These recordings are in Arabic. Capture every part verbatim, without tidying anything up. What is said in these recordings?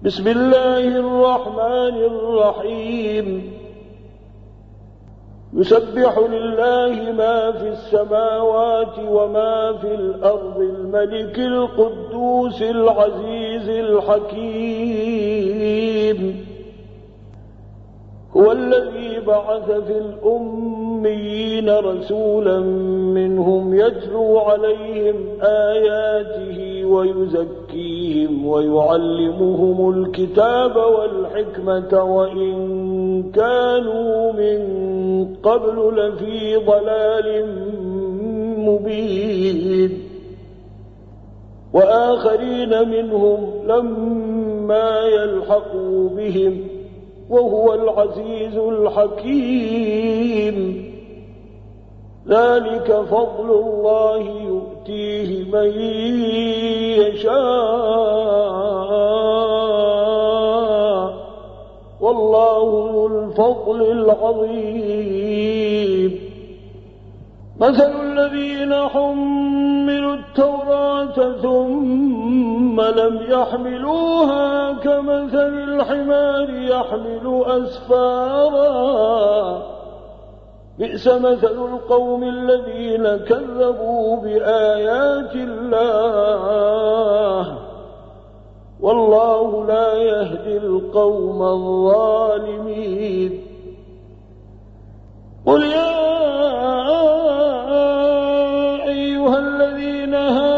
بسم الله الرحمن الرحيم يسبح لله ما في السماوات وما في الأرض الملك القدوس العزيز الحكيم هو الذي بعث في الأميين رسولا منهم يتلو عليهم آياته ويزكيهم ويعلمهم الكتاب والحكمة وإن كانوا من قبل لفي ضلال مبين وآخرين منهم لما يلحقوا بهم وهو العزيز الحكيم ذلك فضل الله يؤتيه من يشاء والله ذو الفضل العظيم مثل الذين حملوا التوراة ثم لم يحملوها كمثل الحمار يحمل أسفارا بئس مثل القوم الذين كذبوا بآيات الله والله لا يهدي القوم الظالمين قل يا أيها الذين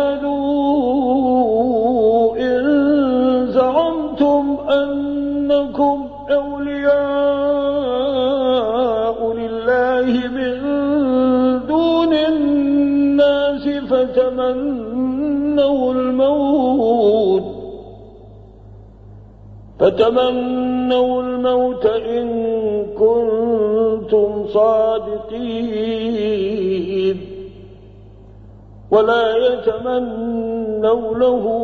هادوا إن زعمتم أنكم أولياء لله من دون الناس فتمنوا الموت فتمنوا الموت إن كنتم صادقين ولا يتمنونه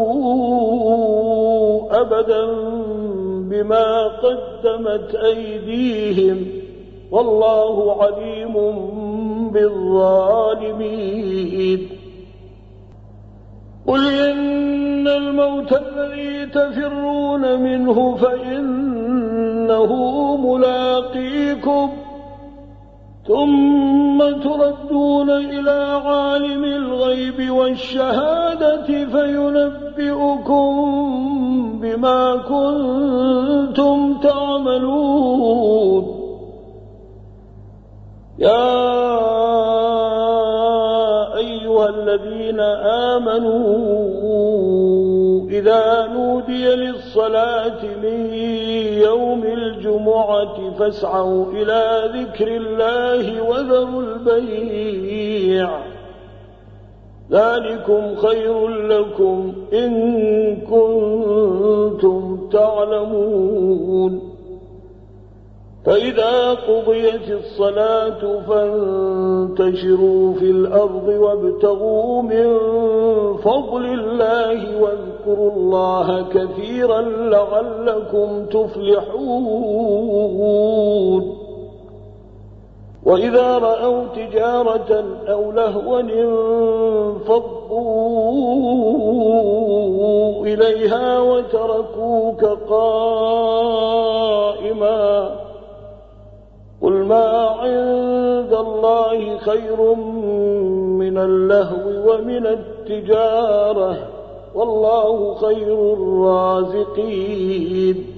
أبدا بما قدمت أيديهم والله عليم بالظالمين قل إن الموت الذي تفرون منه فإنه ملاقيكم ثم تردون إلى عالم الغيب والشهادة فينبئكم بما كنتم تعملون يا أيها الذين آمنوا إذا نودي للصلاة من يوم الجمعة فاسعوا إلى ذكر الله وذروا البيع ذلكم خير لكم إن كنتم تعلمون فإذا قضيت الصلاة فانتشروا في الأرض وابتغوا من فضل الله واذكروا الله كثيرا لعلكم تفلحون وإذا رأوا تجارة أو لهوا انفضوا إليها وتركوك قائما قل ما عند الله خير من اللهو ومن التجارة والله خير الرازقين